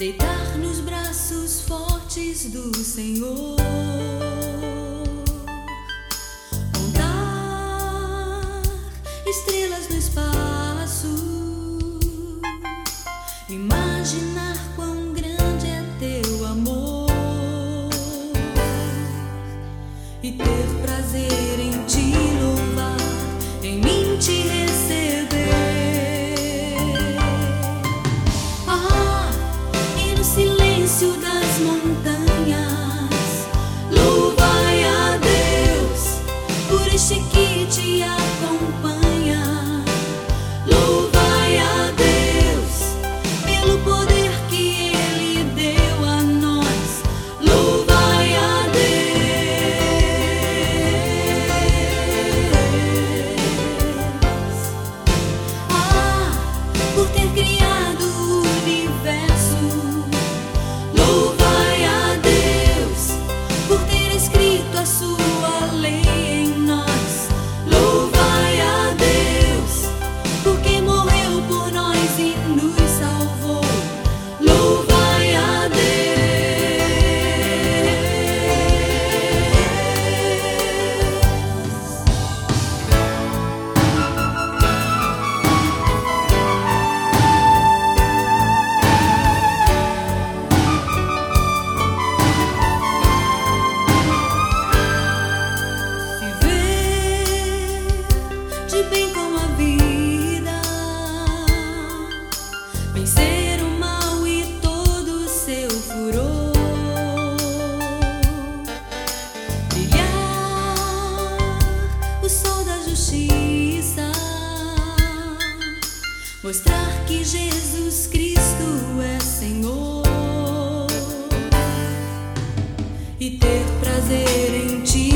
deitar nos braços fortes do Senhor, contar estrelas no espaço, imaginar quão grande é teu amor e ter prazer em te louvar, em mim te receber. E no silêncio das montanhas, louvai a Deus por este que te acompanha. Louvai a Deus pelo poder que Ele deu a nós. Louvai a Deus por ter criado o universo. Louvai a Deus por ter escrito a sua lei em nós. Louvai a Deus porque morreu por nós e nos salvou. Louvai a Deus. Viver de bem com a vida, vencer o mal e todo o seu furor, brilhar o sol da justiça, mostrar que Jesus Cristo é Senhor e ter prazer em ti